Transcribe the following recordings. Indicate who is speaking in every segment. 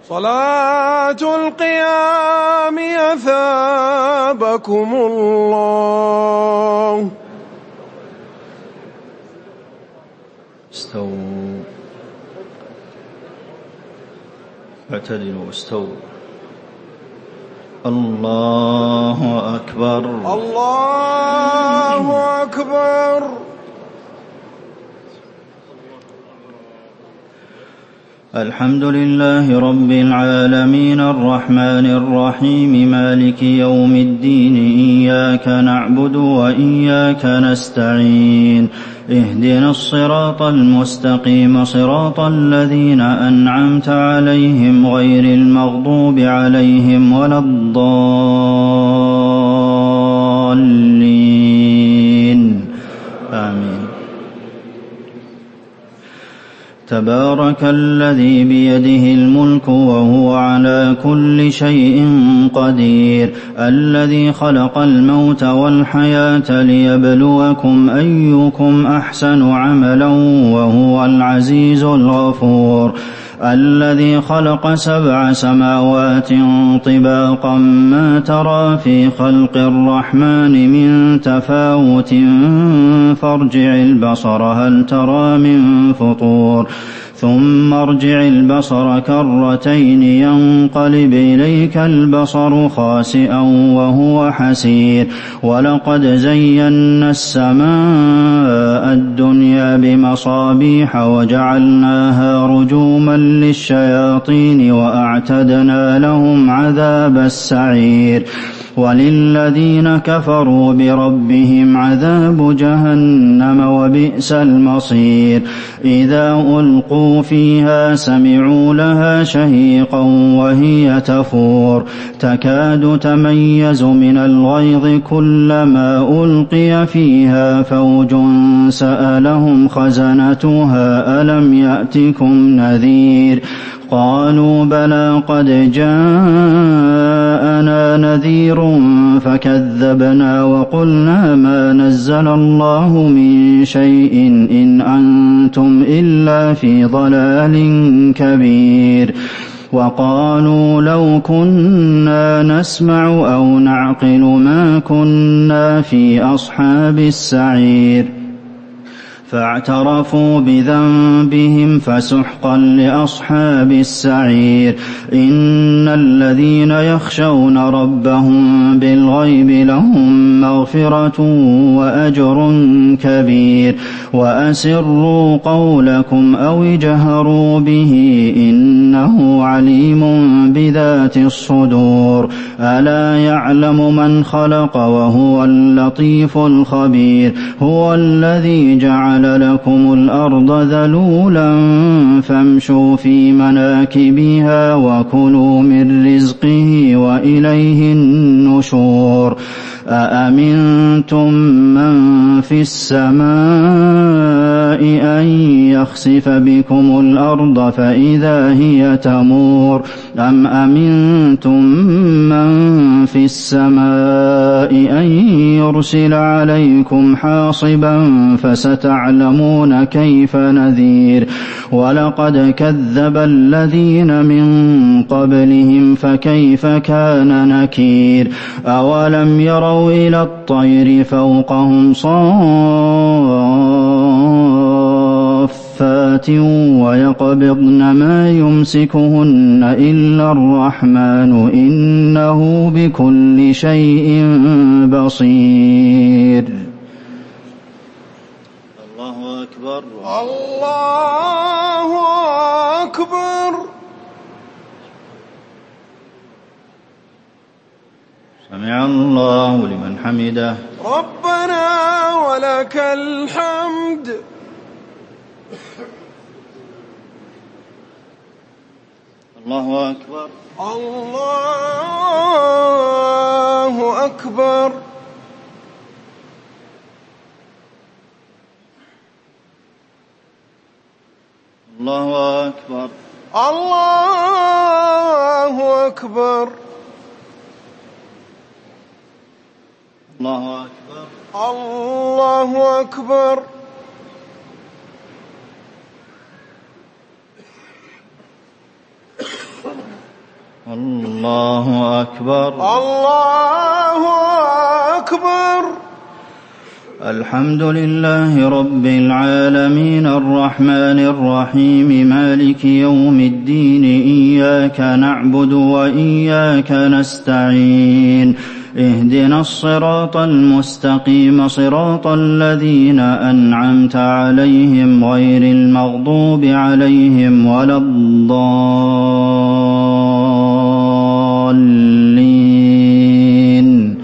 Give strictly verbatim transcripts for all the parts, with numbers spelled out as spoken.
Speaker 1: صلاة القيام أثابكم الله.
Speaker 2: استووا اعتدلوا استووا. الله أكبر
Speaker 1: الله أكبر.
Speaker 2: الحمد لله رب العالمين الرحمن الرحيم مالك يوم الدين إياك نعبد وإياك نستعين اهدنا الصراط المستقيم صراط الذين أنعمت عليهم غير المغضوب عليهم ولا الضالين آمين. تبارك الذي بيده الملك وهو على كل شيء قدير الذي خلق الموت والحياة ليبلوكم أيكم أحسن عملا وهو العزيز الغفور الذي خلق سبع سماوات طباقا ما ترى في خلق الرحمن من تفاوت فارجع البصر هل ترى من فطور ثم ارجع البصر كرتين ينقلب إليك البصر خاسئا وهو حسير ولقد زينا السماء الدنيا بمصابيح وجعلناها رجوما للشياطين وأعتدنا لهم عذاب السعير وللذين كفروا بربهم عذاب جهنم وبئس المصير إذا ألقوا فيها سمعوا لها شهيقا وهي تفور تكاد تميز من الغيظ كلما ألقي فيها فوج سألهم خزنتها ألم يأتكم نذير قالوا بلى قد جاءنا نذير فكذبنا وقلنا ما نزل الله من شيء إن أنتم إلا في ضلال كبير وقالوا لو كنا نسمع أو نعقل ما كنا في أصحاب السعير فاعترفوا بذنبهم فسحقا لأصحاب السعير إن الذين يخشون ربهم بالغيب لهم مغفرة وأجر كبير وأسروا قولكم أو اجهروا به إنه عليم بذات الصدور ألا يعلم من خلق وهو اللطيف الخبير هو الذي جعل لكم الأرض ذلولا فامشوا في مناكبها وكلوا من رزقه وإليه النشور أأمنتم من في السماء أن يخسف بكم الأرض فإذا هي تمور أم أمنتم من في السماء أن يرسل عليكم حاصبا فستعلمون كيف نذير ولقد كذب الذين من قبلهم فكيف كان نكير أولم يروا إلى الطير فوقهم صافات ويقبضن ما يمسكهن إلا الرحمن إنه بكل شيء بصير. الله أكبر
Speaker 1: الله أكبر.
Speaker 2: سمع الله لمن حمده
Speaker 1: ربنا ولك الحمد.
Speaker 2: الله أكبر
Speaker 1: الله أكبر.
Speaker 2: الله أكبر
Speaker 1: الله أكبر.
Speaker 2: الله أكبر
Speaker 1: الله أكبر.
Speaker 2: الله أكبر.
Speaker 1: الله أكبر.
Speaker 2: الحمد لله رب العالمين الرحمن الرحيم مالك يوم الدين إياك نعبد وإياك نستعين اهدنا الصراط المستقيم صراط الذين أنعمت عليهم غير المغضوب عليهم ولا الضالين.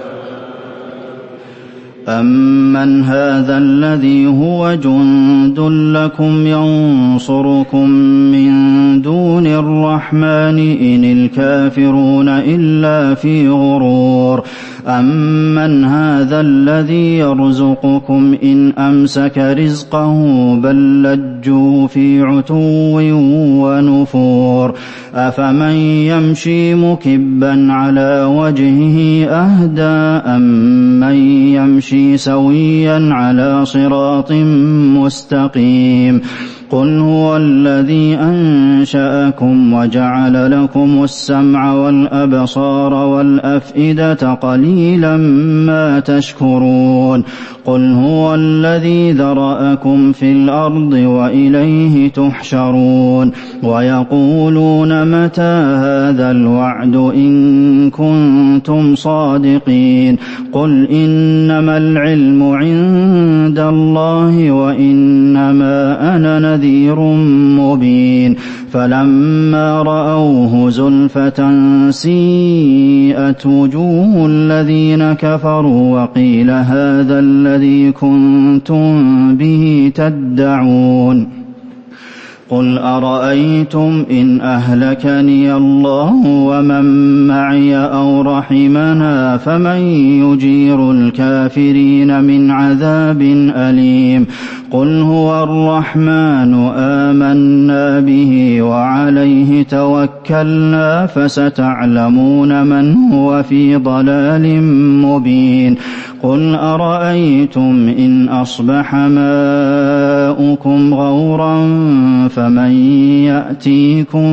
Speaker 2: أمن هذا الذي هو جند لكم ينصركم من دون الرحمن إن الكافرون إلا في غرور. أمن هذا الذي يرزقكم إن أمسك رزقه بل لجوا في عتو ونفور. أفمن يمشي مكبا على وجهه أهدى أمن يمشي سويا على صراط مستقيم. قل هو الذي أنشأكم وجعل لكم السمع والأبصار والأفئدة قليلا ما تشكرون. قل هو الذي ذرأكم في الأرض وإليه تحشرون. ويقولون متى هذا الوعد إن كنتم صادقين. قل إنما العلم عند الله وإنما أنا نذير مبين. فلما رأوه زلفة سيئت وجوه الذين كفروا وقيل هذا الذي كنتم به تدعون. قل أرأيتم إن أهلكني الله ومن معي أو رحمنا فمن يجير الكافرين من عذاب أليم. قل هو الرحمن آمنا به وعليه توكلنا فستعلمون من هو في ضلال مبين. قل أرأيتم إن أصبح ماؤكم غورا فمن يأتيكم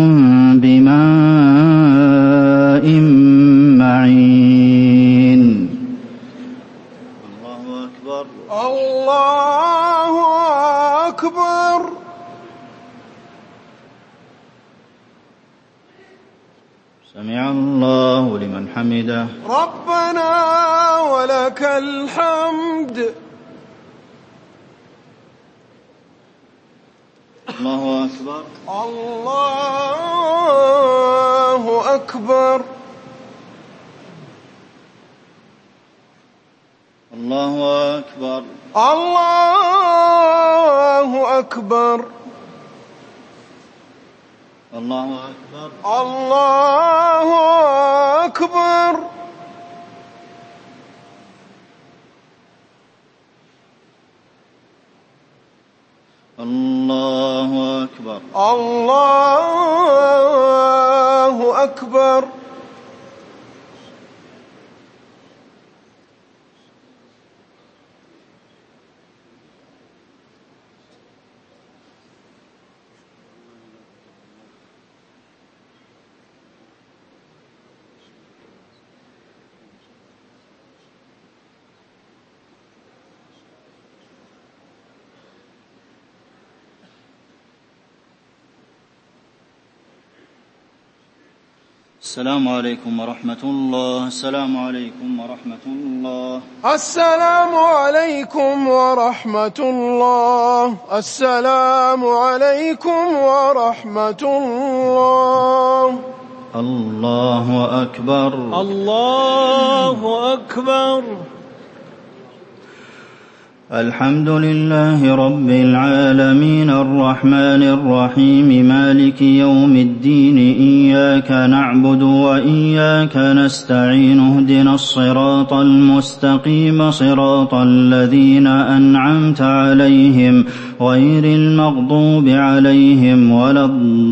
Speaker 2: بماء معين. الله أكبر.
Speaker 1: الله أكبر.
Speaker 2: سمع الله لمن حمده.
Speaker 1: ربنا ولك الحمد.
Speaker 2: الله أكبر.
Speaker 1: الله أكبر.
Speaker 2: الله أكبر.
Speaker 1: الله أكبر.
Speaker 2: الله أكبر.
Speaker 1: الله أكبر.
Speaker 2: الله أكبر.
Speaker 1: الله أكبر.
Speaker 2: السلام عليكم ورحمة الله. السلام عليكم ورحمة الله.
Speaker 1: السلام عليكم ورحمة الله. السلام عليكم ورحمة الله.
Speaker 2: الله أكبر.
Speaker 1: الله أكبر.
Speaker 2: الحمد لله رب العالمين الرحمن الرحيم مالك يوم الدين إياك نعبد وإياك نستعين اهدنا الصراط المستقيم صراط الذين أنعمت عليهم غير المغضوب عليهم ولا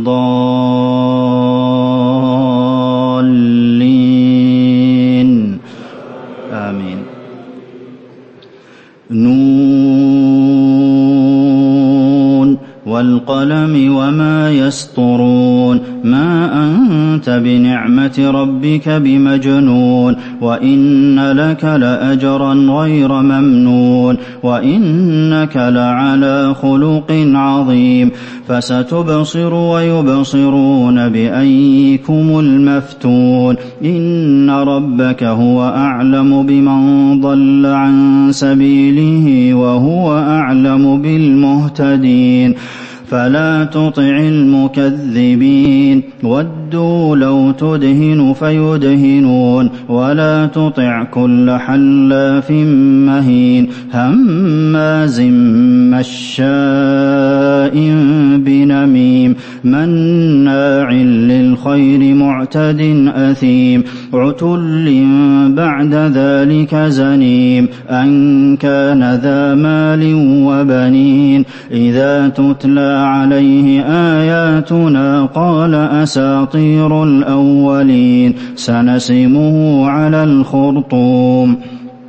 Speaker 2: الضالين. آمين. نون وَالْقَلَمِ وَمَا يَسْطُرُونَ مَا أَنتَ بِنِعْمَةِ رَبِّكَ بِمَجْنُونٍ وَإِنَّ لَكَ لَأَجْرًا غَيْرَ مَمْنُونٍ وَإِنَّكَ لَعَلَىٰ خُلُقٍ عَظِيمٍ فَسَتُبْصِرُ وَيُبْصِرُونَ بِأَييِّكُمُ الْمَفْتُونُ إِنَّ رَبَّكَ هُوَ أَعْلَمُ بِمَن ضَلَّ عَن سَبِيلِهِ وَهُوَ أَعْلَمُ بِالْمُهْتَدِينَ فَلَا تُطِعِ الْمُكَذِّبِينَ وَدُّوا لَوْ تُدْهِنُ فَيُدْهِنُونَ وَلَا تُطِعْ كُلَّ حَلَّافٍ مَّهِينٍ هَمَّازٍ مَّشَّاءٍ بِنَمِيمٍ مَّنَّاعٍ لِّلْخَيْرِ مُعْتَدٍ أَثِيمٍ عُتُلٍّ بَعْدَ ذَٰلِكَ زَنِيمٍ أَن كَانَ ذَا مَالٍ وَبَنِينَ إِذَا تُتْلَىٰ عَلَيْهِ آيَاتُنَا قَالَ أَسَاطِيرُ الْأَوَّلِينَ سَنَسِمُهُ عَلَى الْخُرْطُومِ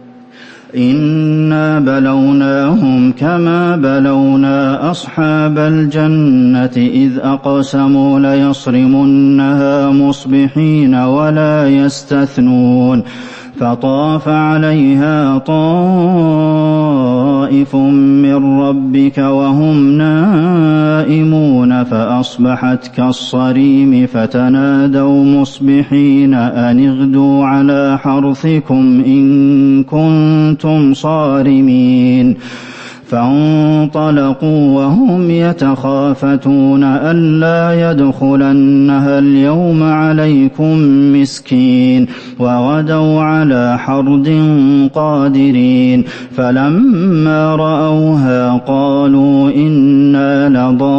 Speaker 2: إِنَّا بَلَوْنَاهُمْ كَمَا بَلَوْنَا أَصْحَابَ الْجَنَّةِ إِذْ أَقْسَمُوا لَيَصْرِمُنَّهَا مُصْبِحِينَ وَلَا يَسْتَثْنُونَ فَطَافَ عَلَيْهَا طَائِفٌ مِّن رَّبِّكَ وَهُمْ نَائِمُونَ فَأَصْبَحَتْ كَالصَّرِيمِ فَتَنَادَوْا مُصْبِحِينَ أَنِ اغْدُوا عَلَىٰ حَرْثِكُمْ إِن كُنتُمْ صَارِمِينَ فَانطَلَقُوا وَهُمْ يَتَخَافَتُونَ أَلَّا يَدْخُلَنَّهَا الْيَوْمَ عَلَيْكُم مِّسْكِينٌ وَغَدَوْا عَلَىٰ حَرْدٍ قَادِرِينَ فَلَمَّا رَأَوْهَا قَالُوا إِنَّا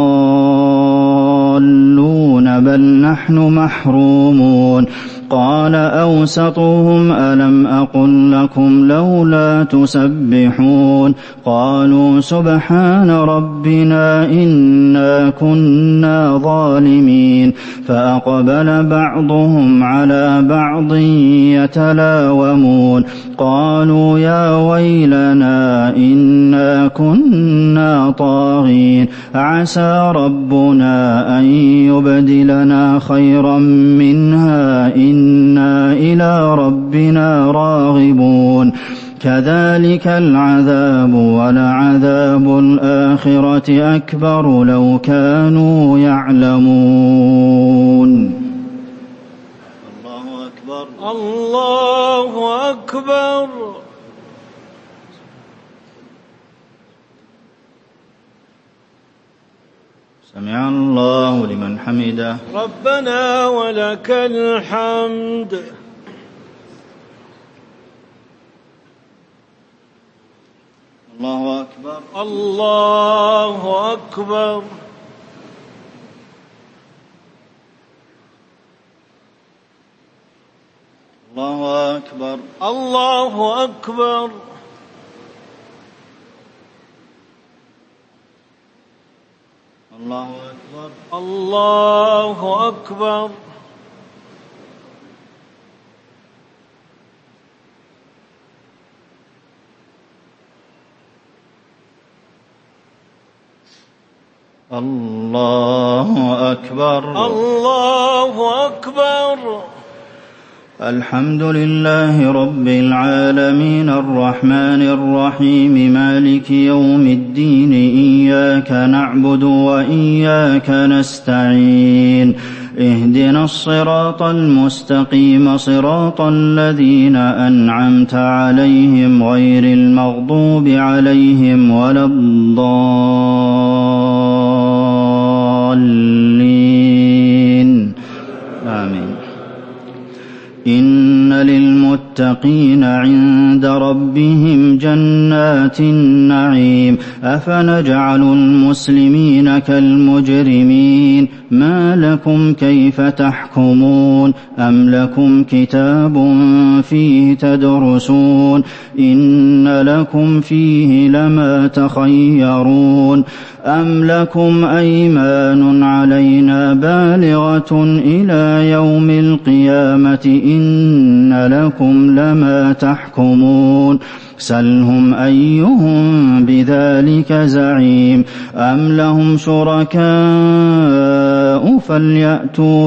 Speaker 2: لَضَالُّونَ بَلْ نَحْنُ مَحْرُومُونَ قَالَ أَوْسَطُهُمْ أَلَمْ أَقُل لَّكُمْ لَوْلَا تُسَبِّحُونَ قَالُوا سُبْحَانَ رَبِّنَا إِنَّا كُنَّا ظَالِمِينَ فَأَقْبَلَ بَعْضُهُمْ عَلَىٰ بَعْضٍ يَتَلَاوَمُونَ قَالُوا يَا وَيْلَنَا إِنَّا كُنَّا طَاغِينَ عَسَىٰ رَبُّنَا أَن يُبْدِلَنَا خَيْرًا مِّنْهَا إِنَّا إِلَىٰ رَبِّنَا راغبون كَذَٰلِكَ الْعَذَابُ وَلَعَذَابُ الْآخِرَةِ أَكْبَرُ لَوْ كَانُوا يَعْلَمُونَ الله أكبر
Speaker 1: الله أكبر
Speaker 2: سمع الله لمن حمده
Speaker 1: ربنا ولك الحمد
Speaker 2: الله أكبر
Speaker 1: الله أكبر
Speaker 2: الله أكبر
Speaker 1: الله أكبر
Speaker 2: الله أكبر
Speaker 1: الله أكبر
Speaker 2: الله أكبر
Speaker 1: الله أكبر
Speaker 2: الحمد لله رب العالمين الرحمن الرحيم مالك يوم الدين إياك نعبد وإياك نستعين اهدنا الصراط المستقيم صراط الذين أنعمت عليهم غير المغضوب عليهم ولا الضالين آمين إن للمتقين عند ربهم جنات النعيم أفنجعل المسلمين كالمجرمين ما لكم كيف تحكمون أم لكم كتاب فيه تدرسون إن لكم فيه لما تخيرون أم لكم أيمان علينا بالغة إلى يوم القيامة إن لكم لما تحكمون سلهم أيهم بذلك زعيم أم لهم شركاء فليأتوا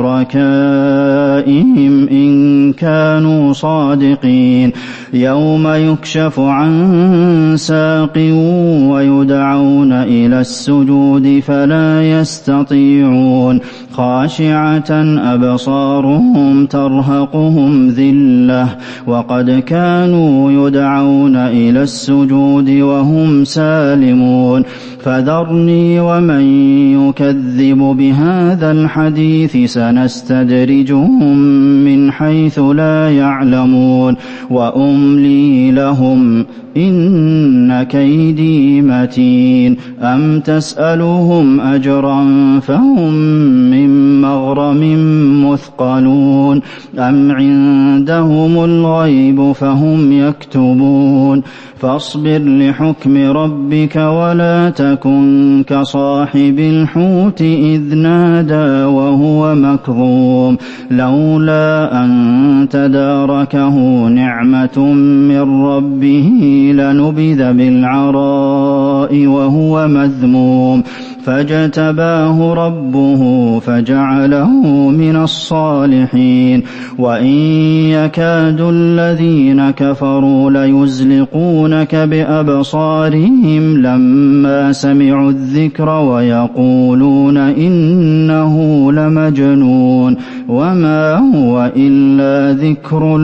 Speaker 2: بشركائهم إن كانوا صادقين يوم يكشف عن ساق ويدعون إلى السجود فلا يستطيعون خاشعة أبصارهم ترهقهم ذلة وقد كانوا يدعون إلى السجود وهم سالمون فذرني ومن يكذب بهذا الحديث سنستدرجهم من حيث لا يعلمون وأملي لهم إن كيدي متين أم تسألهم أجرا فهم من مغرم مثقلون أم عندهم الغيب فهم يكتبون فاصبر لحكم ربك ولا تكن كصاحب الحوت إذ نادى وهو مكظوم لولا أن تداركه نعمة من ربه لنبذ بالعراء وهو مذموم فاجتباه ربه فجعله من الصالحين وإن يكاد الذين كفروا ليزلقونك بأبصارهم لما سمعوا الذكر ويقولون إنه لمجنون وما هو إلا ذكر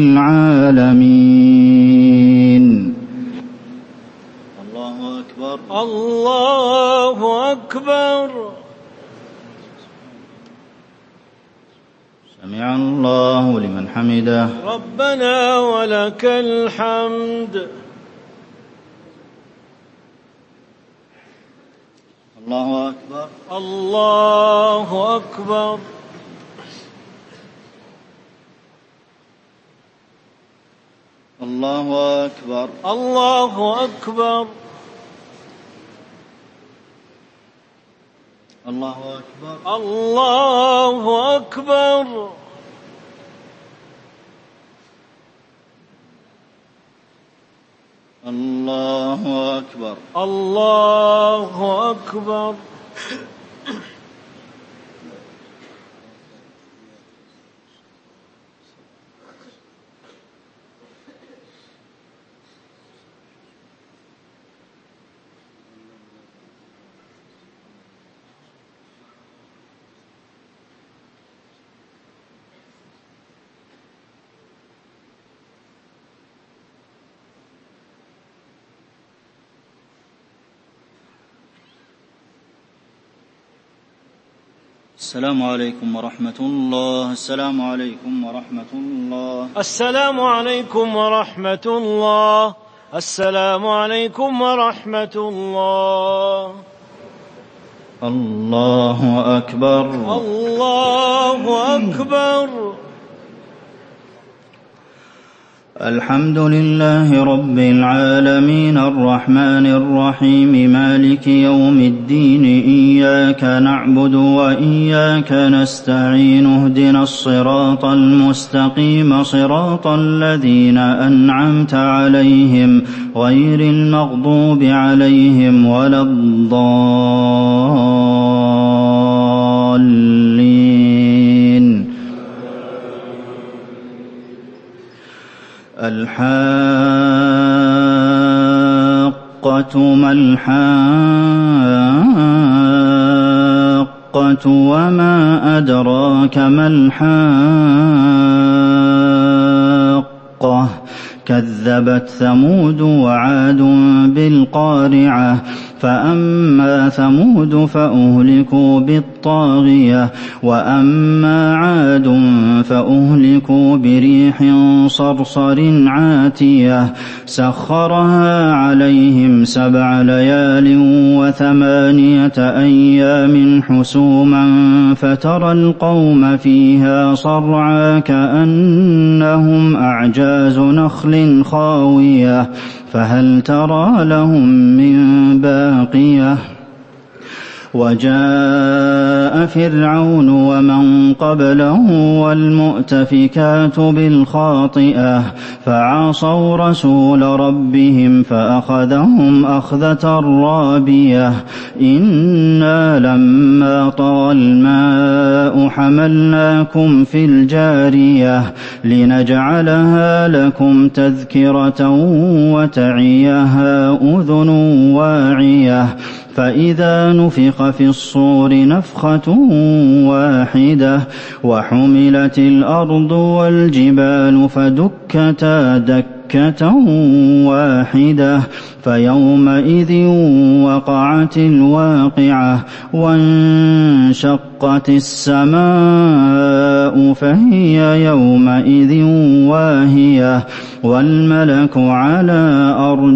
Speaker 2: للعالمين. الله أكبر
Speaker 1: الله أكبر.
Speaker 2: سمع الله لمن حمده.
Speaker 1: ربنا ولك الحمد.
Speaker 2: الله أكبر
Speaker 1: الله أكبر.
Speaker 2: الله أكبر
Speaker 1: الله أكبر.
Speaker 2: الله أكبر
Speaker 1: الله أكبر.
Speaker 2: الله أكبر
Speaker 1: الله أكبر.
Speaker 2: السلام عليكم ورحمة الله. السلام عليكم ورحمة الله.
Speaker 1: السلام عليكم ورحمة الله. السلام عليكم ورحمة الله.
Speaker 2: الله أكبر
Speaker 1: الله أكبر.
Speaker 2: الحمد لله رب العالمين الرحمن الرحيم مالك يوم الدين إياك نعبد وإياك نستعين اهدنا الصراط المستقيم صراط الذين أنعمت عليهم غير المغضوب عليهم ولا الضالين. الحاقة ما الحاقة وما أدراك ما الحاقة كذبت ثمود وعاد بالقارعة فأما ثمود فأهلكوا بالطاغية وأما عاد فأهلكوا بريح صرصر عاتية سخرها عليهم سبع ليال وثمانية أيام حسوما فترى القوم فيها صرعا كأنهم أعجاز نخل خاوية فهل ترى لهم من باقية وجاء فرعون ومن قبله والمؤتفكات بالخاطئة فعصوا رسول ربهم فأخذهم أخذة رابية إنا لما طغى الماء حملناكم في الجارية لنجعلها لكم تذكرة وتعيها أذن واعية فإذا نفخ في الصور نفخة واحدة وحملت الأرض والجبال فدكتا دكة واحدة فيومئذ وقعت الواقعة وانشقت السماء فهي يومئذ واهية والملك على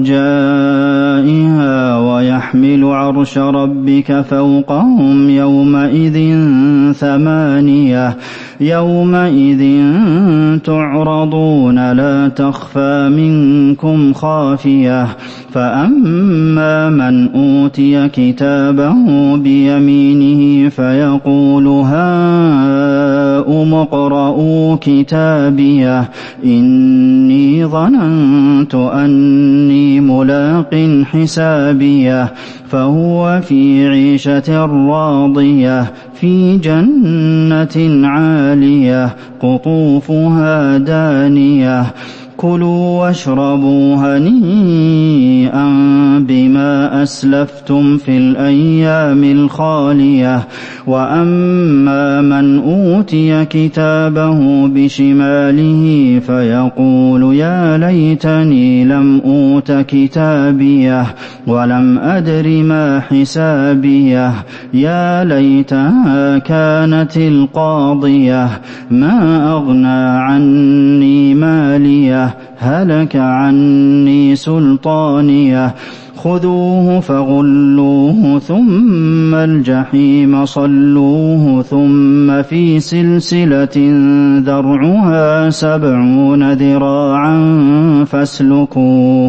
Speaker 2: أرجائها ويحمل عرش ربك فوقهم يومئذ ثمانية يومئذ تعرضون لا تخفى منكم خافية فأما من أوتي كتابه بيمينه فيقول هاؤم اقرءوا كتابيه إني ظننت أني ملاق حسابيه فهو في عيشة راضية في جنة عالية قطوفها دانية كلوا واشربوا هنيئا بما أسلفتم في الأيام الخالية وأما من أوتي كتابه بشماله فيقول يا ليتني لم أوت كتابيه ولم أدر ما حسابيه يا ليتها كانت القاضية ما أغنى عني ماليه هلك عني سلطانيه خذوه فغلوه ثم الجحيم صلوه ثم في سلسلة ذرعها سبعون ذراعا فاسلكوه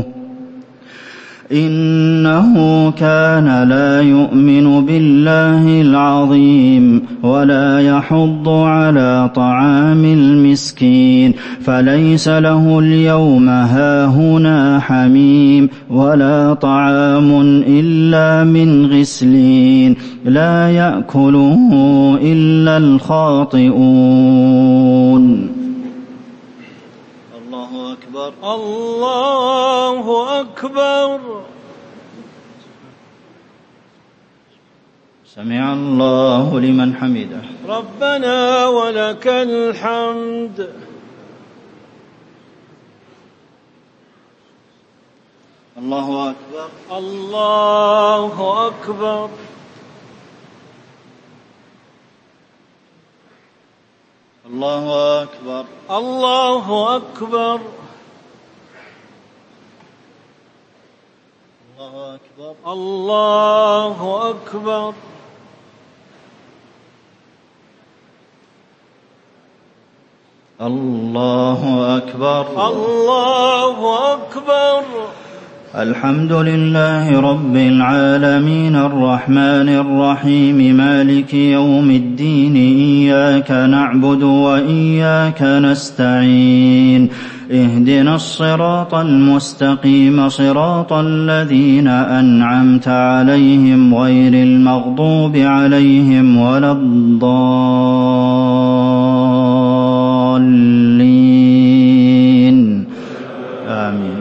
Speaker 2: إنه كان لا يؤمن بالله العظيم ولا يحض على طعام المسكين فليس له اليوم هاهنا حميم ولا طعام إلا من غسلين لا يأكله إلا الخاطئون الله أكبر
Speaker 1: الله أكبر
Speaker 2: سمع الله لمن حمده
Speaker 1: ربنا ولك الحمد
Speaker 2: الله أكبر
Speaker 1: الله أكبر
Speaker 2: الله أكبر
Speaker 1: الله أكبر
Speaker 2: الله أكبر
Speaker 1: الله أكبر
Speaker 2: الله أكبر
Speaker 1: الله أكبر
Speaker 2: الحمد لله رب العالمين الرحمن الرحيم مالك يوم الدين إياك نعبد وإياك نستعين اهدنا الصراط المستقيم صراط الذين أنعمت عليهم غير المغضوب عليهم ولا الضالين آمين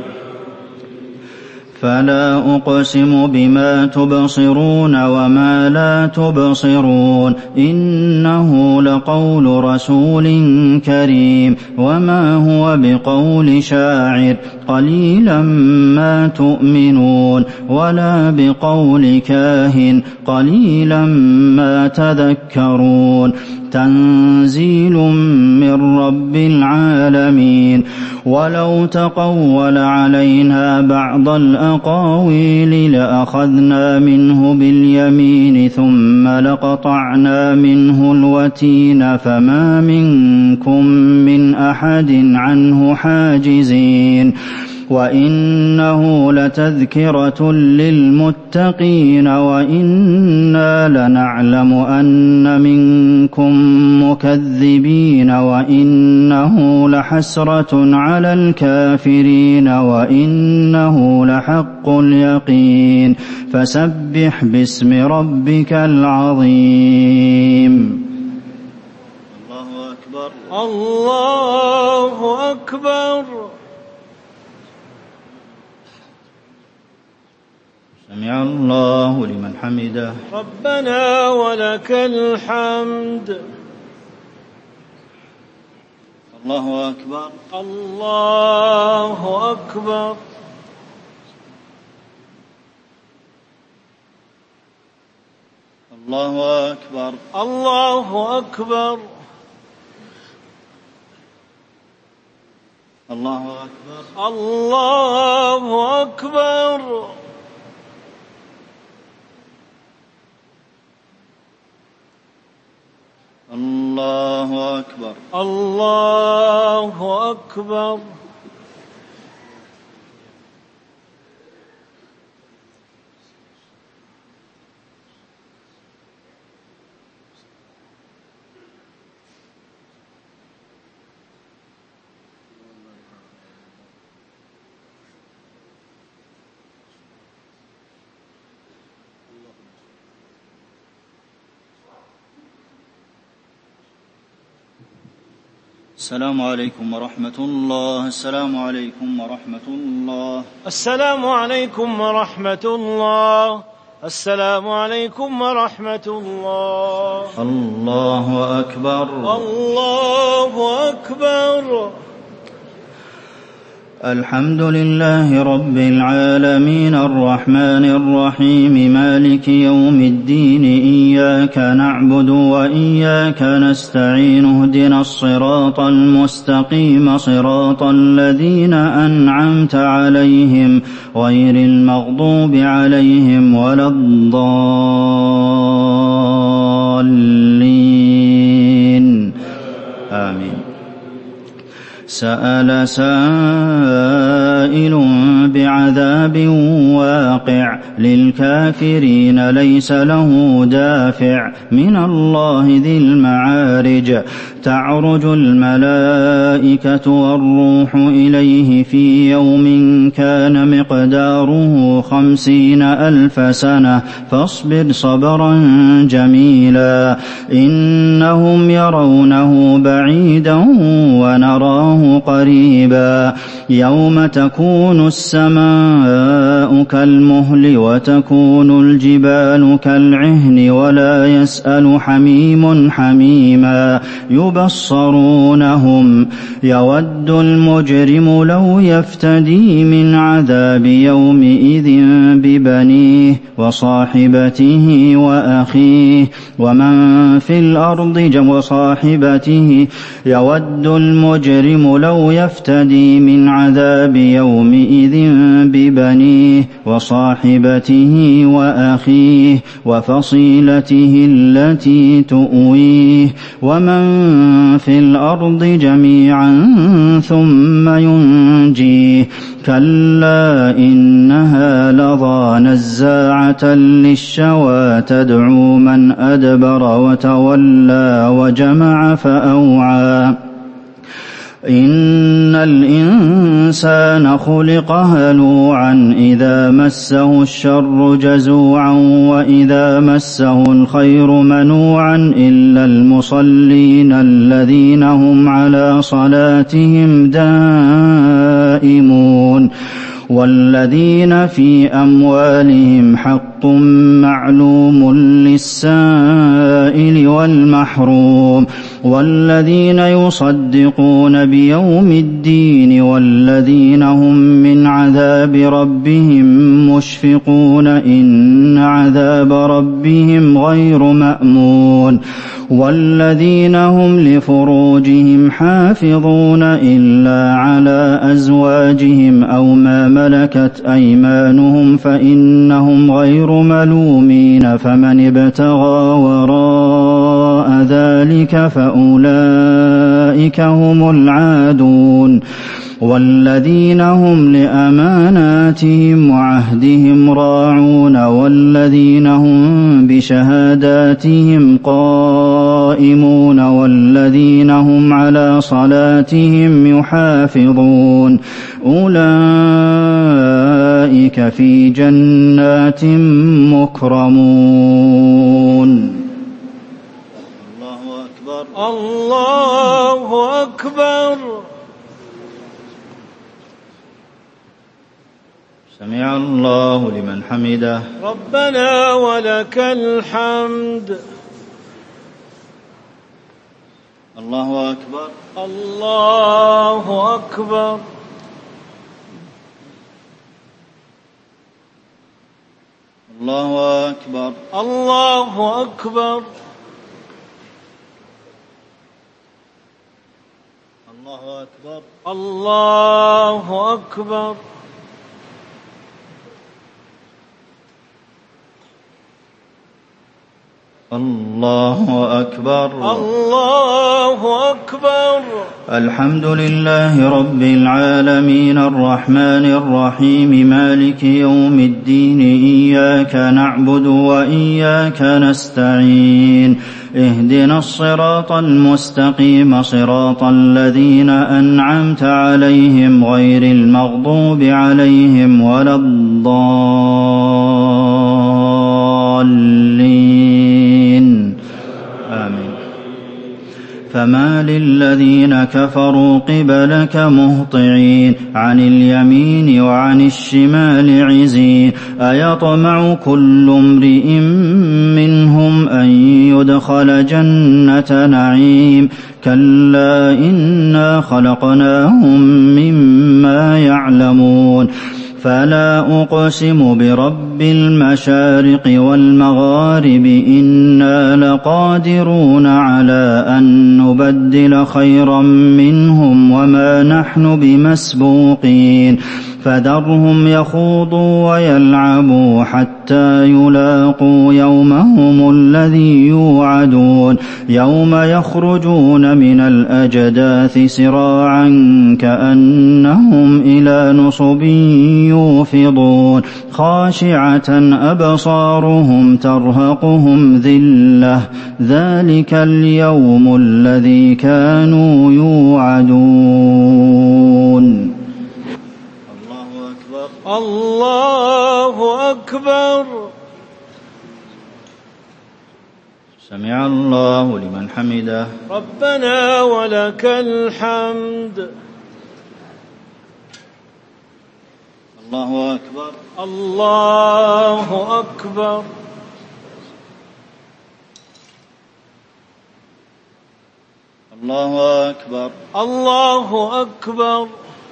Speaker 2: فلا أقسم بما تبصرون وما لا تبصرون إنه لقول رسول كريم وما هو بقول شاعر قليلا ما تؤمنون ولا بقول كاهن قليلا ما تذكرون تنزيل من رب العالمين ولو تقول علينا بعض الأقاويل لأخذنا منه باليمين ثم لقطعنا منه الوتين فما منكم من أحد عنه حاجزين وإنه لتذكرة للمتقين وإنا لنعلم أن منكم مكذبين وإنه لحسرة على الكافرين وإنه لحق اليقين فسبح باسم ربك العظيم.
Speaker 1: الله أكبر الله أكبر.
Speaker 2: سمع الله لمن حمده.
Speaker 1: ربنا ولك الحمد.
Speaker 2: الله أكبر
Speaker 1: الله أكبر.
Speaker 2: الله أكبر
Speaker 1: الله أكبر.
Speaker 2: الله أكبر
Speaker 1: الله أكبر.
Speaker 2: الله أكبر
Speaker 1: الله أكبر.
Speaker 2: السلام عليكم ورحمة الله. السلام عليكم ورحمة الله.
Speaker 1: السلام عليكم ورحمة الله. السلام عليكم ورحمة الله.
Speaker 2: الله أكبر
Speaker 1: الله أكبر.
Speaker 2: الحمد لله رب العالمين الرحمن الرحيم مالك يوم الدين إياك نعبد وإياك نستعين اهدنا الصراط المستقيم صراط الذين أنعمت عليهم غير المغضوب عليهم ولا الضالين آمين. سأل سائل بعذاب واقع للكافرين ليس له دافع من الله ذي المعارج تعرج الملائكة والروح إليه في يوم كان مقداره خمسين ألف سنة فاصبر صبرا جميلا إنهم يرونه بعيدا ونراه قريبا يوم تكون السماء كالمهل وتكون الجبال كالعهن ولا يسأل حميم حميما يبصرونهم يود المجرم لو يفتدي من عذاب يومئذ ببنيه وصاحبته وأخيه ومن في الأرض وصاحبته يود المجرم لو يفتدي من عذاب يومئذ ببنيه وصاحبته وأخيه وفصيلته التي تؤويه ومن في الأرض جميعا ثم ينجيه كلا إنها لظى نزاعة للشوى تدعو من أدبر وتولى وجمع فأوعى إن الإنسان خلق هلوعا إذا مسه الشر جزوعا وإذا مسه الخير منوعا إلا المصلين الذين هم على صلاتهم دائمون والذين في أموالهم حق معلوم للسائل والمحروم والذين يصدقون بيوم الدين والذين هم من عذاب ربهم مشفقون إن عذاب ربهم غير مأمون والذين هم لفروجهم حافظون إلا على أزواجهم أو ما ملكت أيمانهم فإنهم غير ملومين فمن ابتغى وراء ذلك فأولئك هم العادون والذين هم لأماناتهم وعهدهم راعون والذين هم بشهاداتهم قائمون والذين هم على صلاتهم يحافظون أولئك في جنات مكرمون. الله أكبر.
Speaker 1: الله أكبر.
Speaker 2: سمع الله لمن حمده.
Speaker 1: ربنا ولك الحمد.
Speaker 2: الله أكبر.
Speaker 1: الله أكبر.
Speaker 2: الله أكبر.
Speaker 1: الله أكبر.
Speaker 2: الله أكبر.
Speaker 1: الله أكبر.
Speaker 2: الله أكبر.
Speaker 1: الله أكبر.
Speaker 2: الحمد لله رب العالمين الرحمن الرحيم مالك يوم الدين إياك نعبد وإياك نستعين اهدنا الصراط المستقيم صراط الذين أنعمت عليهم غير المغضوب عليهم ولا الضالين آمين. فما للذين كفروا قبلك مهطعين عن اليمين وعن الشمال عزين أيطمع كل امرئ منهم أن يدخل جنة نعيم كلا إنا خلقناهم مما يعلمون فلا أقسم برب المشارق والمغارب إنا لقادرون على أن نبدل خيرا منهم وما نحن بمسبوقين فذرهم يخوضوا ويلعبوا حتى يلاقوا يومهم الذي يوعدون يوم يخرجون من الأجداث سراعا كأنهم إلى نصب يوفضون خاشعة أبصارهم ترهقهم ذلة ذلك اليوم الذي كانوا يوعدون.
Speaker 1: الله أكبر.
Speaker 2: سمع الله لمن حمده.
Speaker 1: ربنا ولك الحمد.
Speaker 2: الله أكبر.
Speaker 1: الله أكبر.
Speaker 2: الله أكبر.
Speaker 1: الله أكبر.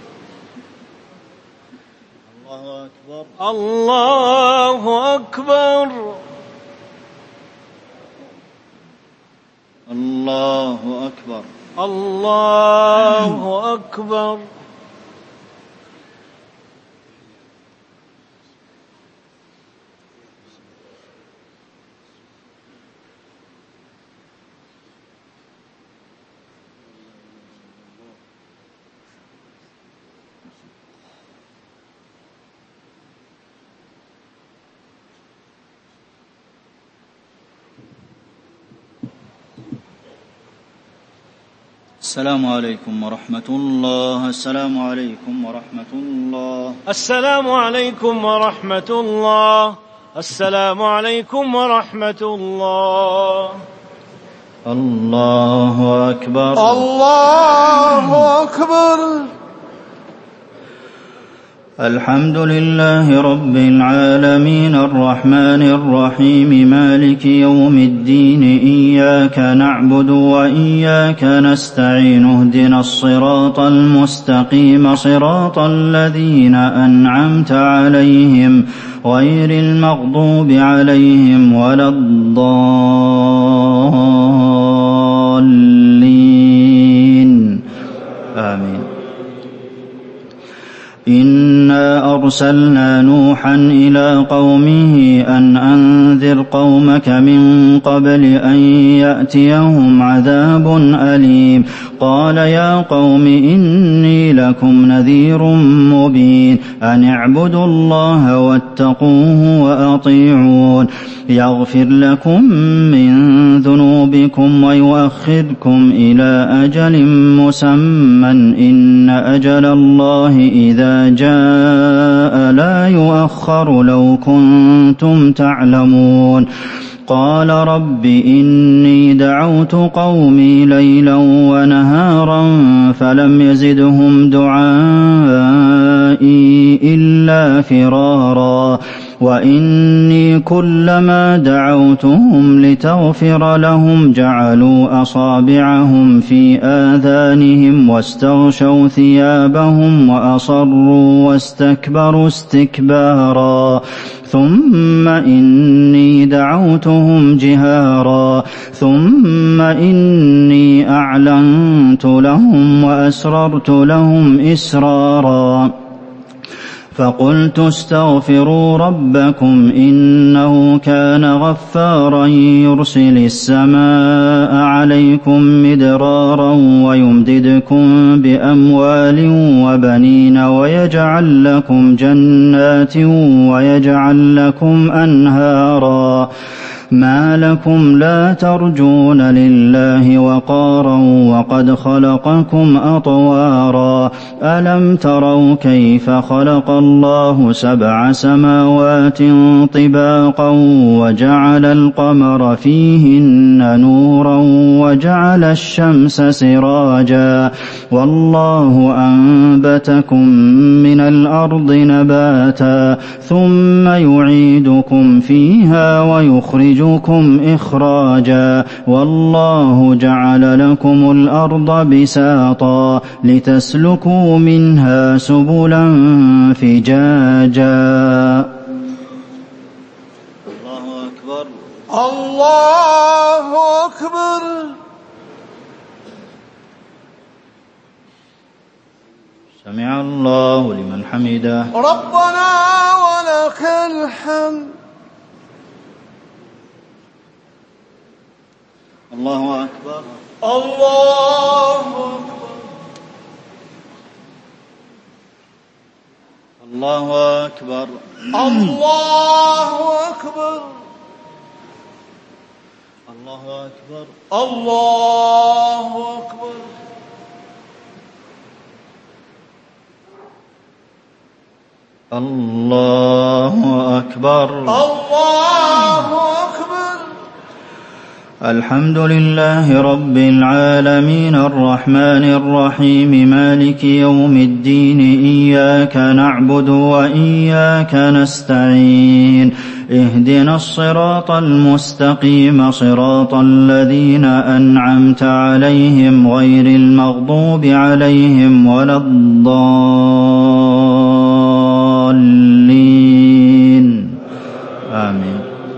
Speaker 1: الله أكبر.
Speaker 2: الله أكبر.
Speaker 1: الله أكبر.
Speaker 2: السلام عليكم ورحمة الله. السلام عليكم ورحمة الله.
Speaker 1: السلام عليكم ورحمة الله. السلام عليكم ورحمة الله.
Speaker 2: الله أكبر.
Speaker 1: الله أكبر.
Speaker 2: الحمد لله رب العالمين الرحمن الرحيم مالك يوم الدين إياك نعبد وإياك نستعين اهدنا الصراط المستقيم صراط الذين أنعمت عليهم غير المغضوب عليهم ولا الضالين آمين. إن إنا أرسلنا نوحا إلى قومه أن أنذر قومك من قبل أن يأتيهم عذاب أليم قال يا قوم إني لكم نذير مبين أن اعبدوا الله واتقوه وأطيعون يغفر لكم من ذنوبكم ويؤخركم إلى أجل مسمى إن أجل الله إذا جاء لا يؤخر لو كنتم تعلمون قال رب إني دعوت قومي ليلا ونهارا فلم يزدهم دعائي إلا فرارا وإني كلما دعوتهم لتغفر لهم جعلوا أصابعهم في آذانهم واستغشوا ثيابهم وأصروا واستكبروا استكبارا ثم إني دعوتهم جهارا ثم إني أعلنت لهم وأسررت لهم إسرارا فقلت استغفروا ربكم إنه كان غفارا يرسل السماء عليكم مدرارا ويمددكم بأموال وبنين ويجعل لكم جنات ويجعل لكم أنهارا ما لكم لا ترجون لله وقارا وقد خلقكم أطوارا ألم تروا كيف خلق الله سبع سماوات طباقا وجعل القمر فيهن نورا وجعل الشمس سراجا والله أنبتكم من الأرض نباتا ثم يعيدكم فيها ويخرج إخراجا والله جعل لكم الأرض بساطا لتسلكوا منها سبلا فجاجا
Speaker 1: الله أكبر الله أكبر
Speaker 2: سمع الله لمن حمده
Speaker 1: ربنا ولك الحمد
Speaker 2: الله أكبر
Speaker 1: الله أكبر
Speaker 2: الله أكبر
Speaker 1: الله أكبر
Speaker 2: الله أكبر
Speaker 1: الله أكبر
Speaker 2: الله أكبر
Speaker 1: الله أكبر
Speaker 2: الحمد لله رب العالمين الرحمن الرحيم مالك يوم الدين إياك نعبد وإياك نستعين اهدنا الصراط المستقيم صراط الذين أنعمت عليهم غير المغضوب عليهم ولا الضالين آمين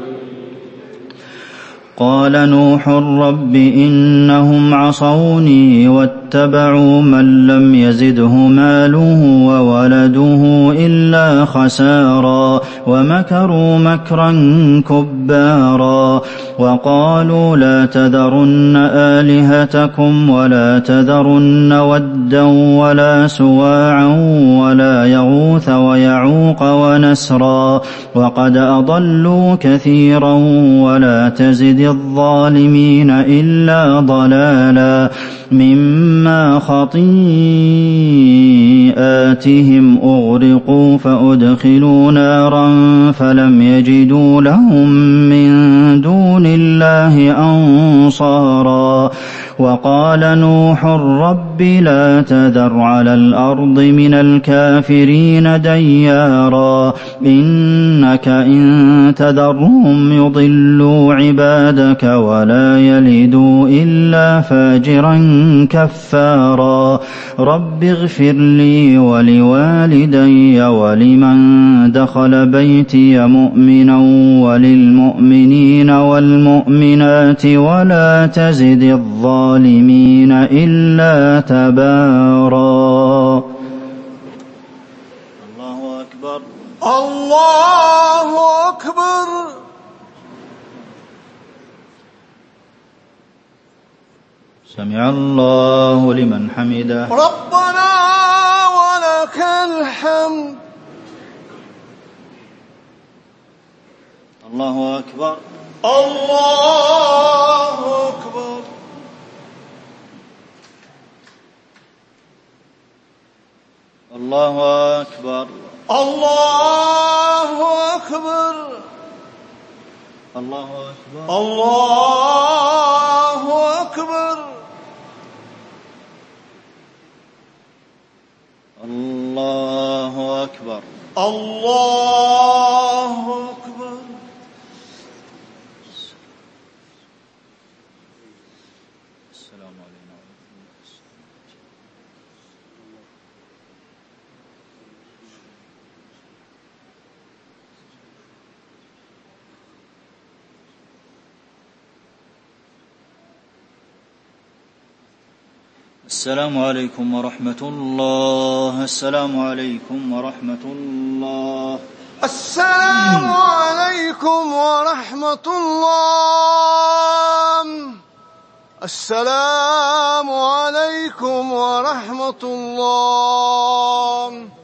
Speaker 2: قال نوح رب إنهم عصوني واتبعوا من لم يزده ماله وولده إلا خسارا ومكروا مكرا كبارا وقالوا لا تذرن آلهتكم ولا تذرن ودا ولا سواعا ولا يغوث ويعوق ونسرا وقد أضلوا كثيرا ولا تزد الظالمين إلا ضلالا مما خطيئاتهم أغرقوا فأدخلوا نارا فلم يجدوا لهم من دون الله أنصارا وقال نوح رب لا تذر على الأرض من الكافرين ديارا إنك إن تذرهم يضلوا عبادك ولا يلدوا إلا فاجرا كفارا رب اغفر لي ولوالدي ولمن دخل بيتي مؤمنا وللمؤمنين والمؤمنات ولا تزد الظالمين إلا تبارا الله أكبر
Speaker 1: الله أكبر
Speaker 2: سمع الله لمن حمده
Speaker 1: ربنا ولك الحمد
Speaker 2: الله أكبر
Speaker 1: الله أكبر
Speaker 2: الله أكبر
Speaker 1: الله أكبر
Speaker 2: الله أكبر
Speaker 1: الله أكبر
Speaker 2: الله أكبر
Speaker 1: الله أكبر
Speaker 2: السلام علينا السلام عليكم ورحمة الله السلام عليكم ورحمة الله
Speaker 1: السلام عليكم ورحمة الله السلام عليكم ورحمة الله